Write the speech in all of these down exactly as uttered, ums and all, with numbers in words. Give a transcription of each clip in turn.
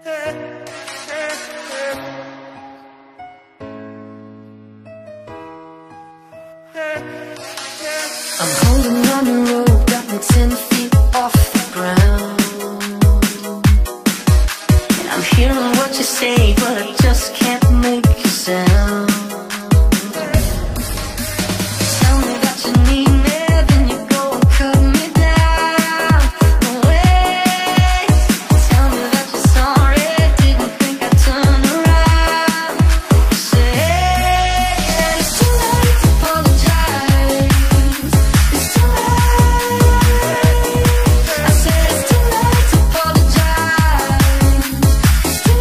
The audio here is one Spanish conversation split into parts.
I'm holding on the rope, got me ten feet off the ground. And I'm hearing what you say, but I just can't make a sound. Tell me that you need me, then you go and cut me down. No way. Tell me that you're sorry, didn't think I'd turn around. Say it's too late to apologize. It's too late. I said it's too late to apologize. It's too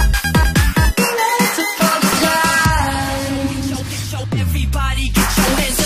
Everybody get your hands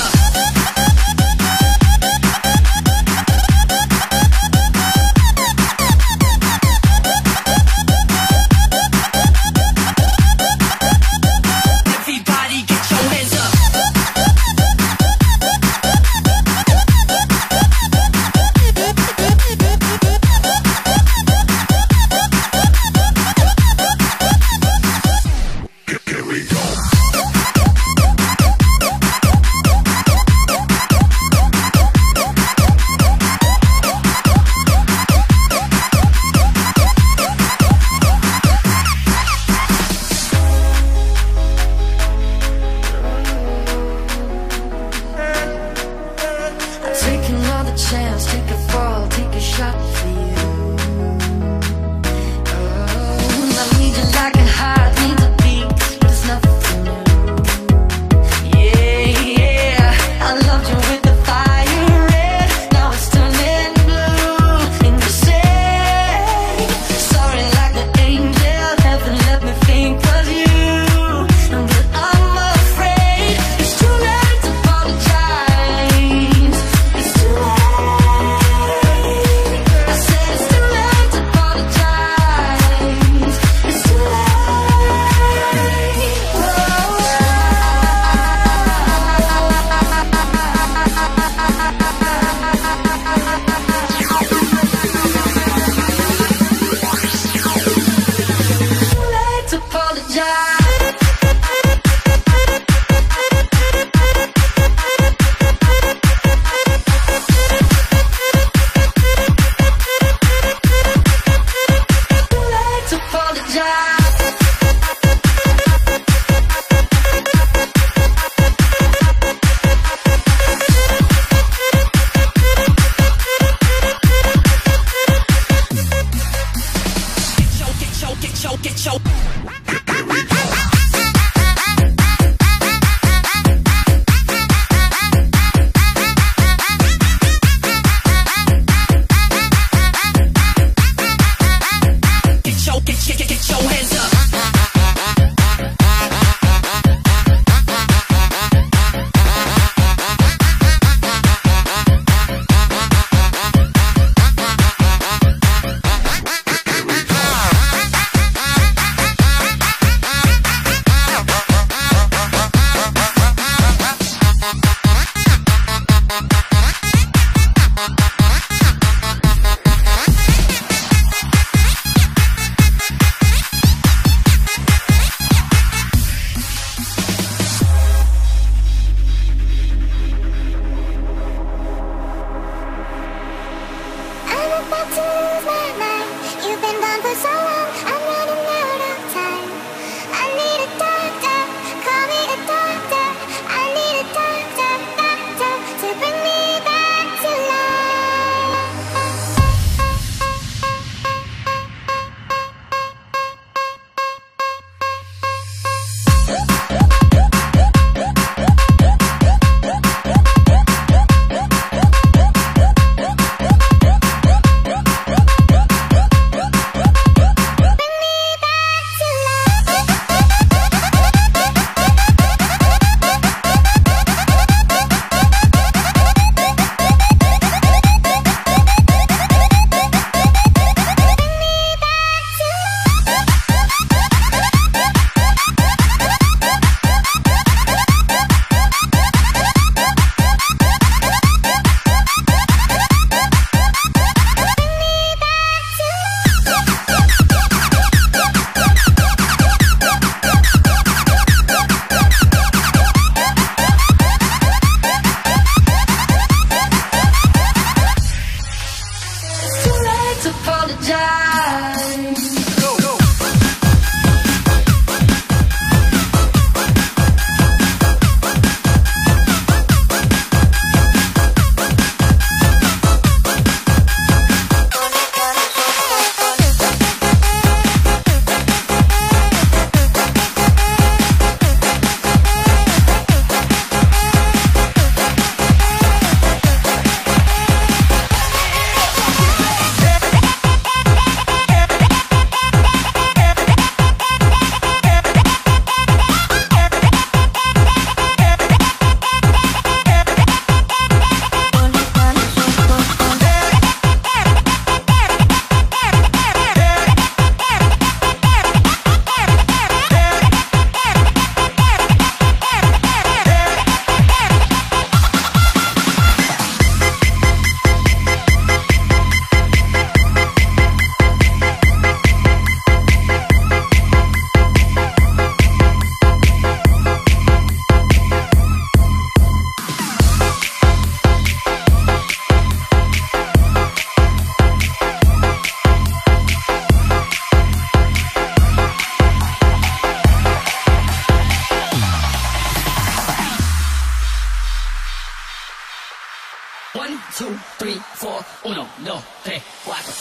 One, two, three, four. Uno, dos, tres, cuatro.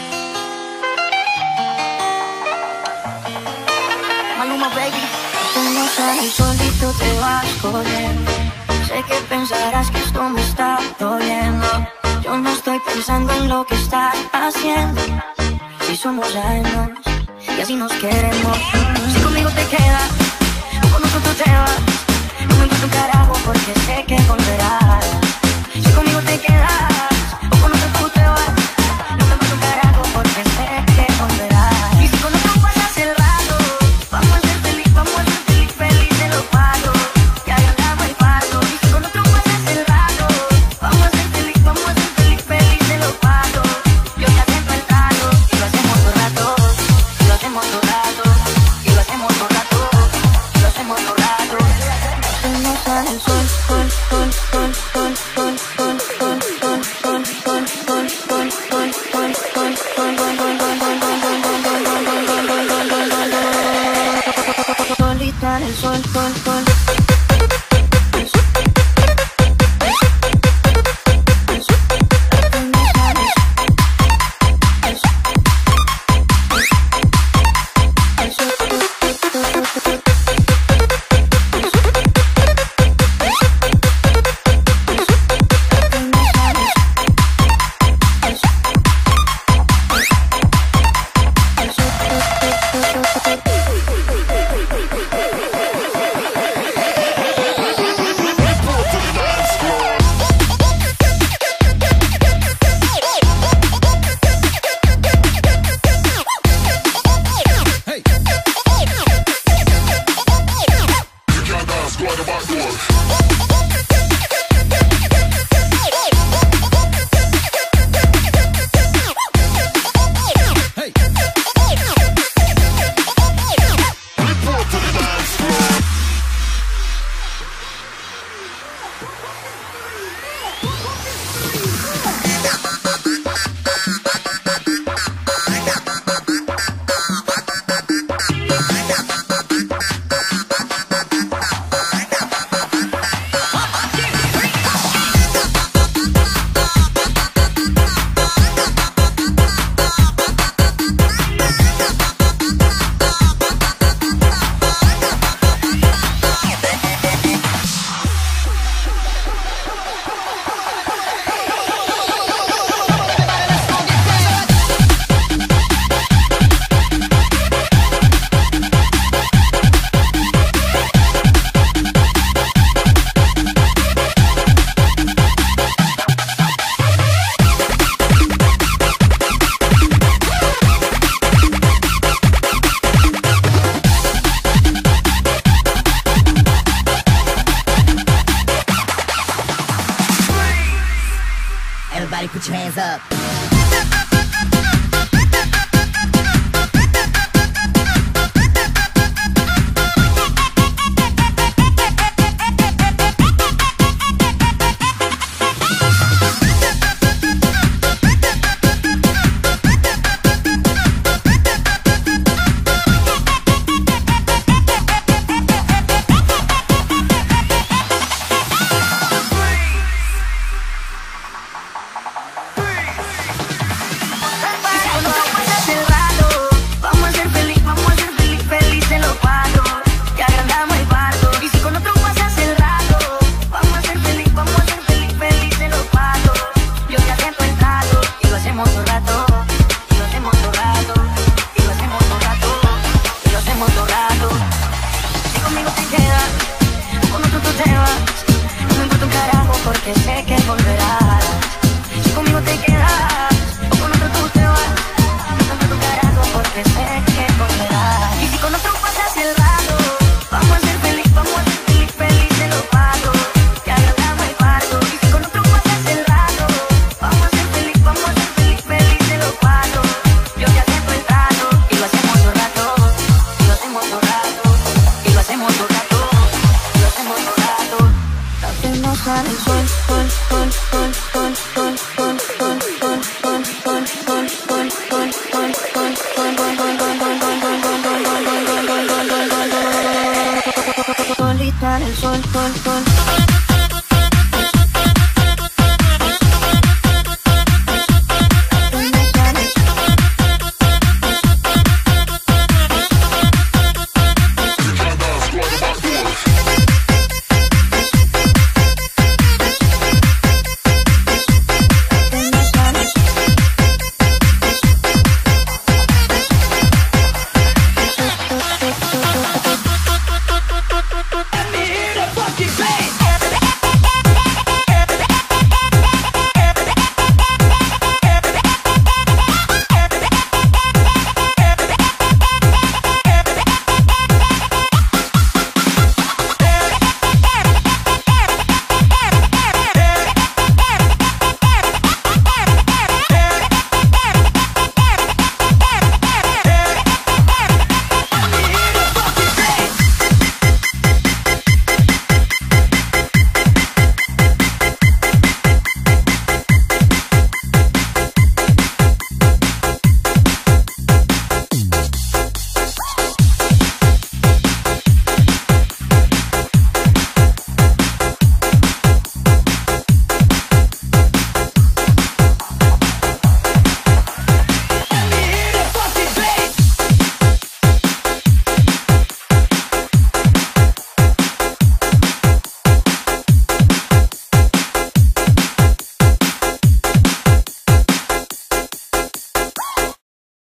Maluma, baby. Tú no sales solito, te vas corriendo. Sé que pensarás que esto me está doliendo. Yo no estoy pensando en lo que estás haciendo. Si somos años y así nos queremos. Si conmigo te quedas o con nosotros te vas, no me importa un carajo porque sé que volverás. Si conmigo te quedas o con nosotros te vas, no me importa un carajo porque sé que volverás. Y si con nosotros pasas el rato, vamos a ser feliz, vamos a ser feliz, feliz de los cuatro. Ya ganamos el paso. Y si con nosotros pasas el rato, vamos a ser feliz, vamos a ser feliz, feliz de los cuatro. Yo te acepto el trato y lo hacemos todo rato, y lo hacemos todo rato, y lo hacemos todo rato, y lo hacemos todo rato. Se nos sale el sol, sol, sol, sol, sol, sol, sol, sol, sol, sol, sol, sol, sol, sol, sol, sol, sol, solita en el sol, sol, sol. Everybody put your hands up. Porque sé que volverás. Si conmigo te quedas o con otro tú te vas, no tanto tu carajo porque sé que volverás. Y si con otro pasas el rato, vamos a ser feliz, vamos a ser feliz, feliz de los cuatro. Ya agradamos el parto. Y si con otro pasas el rato, vamos a ser feliz, vamos a ser feliz, feliz de los cuatro. Yo te acepto el trato y lo hacemos todo rato, y lo hacemos todo rato, y lo hacemos todo rato, y lo hacemos todo rato. No sale el sol, sol, sol, sol, sol, sol, sol.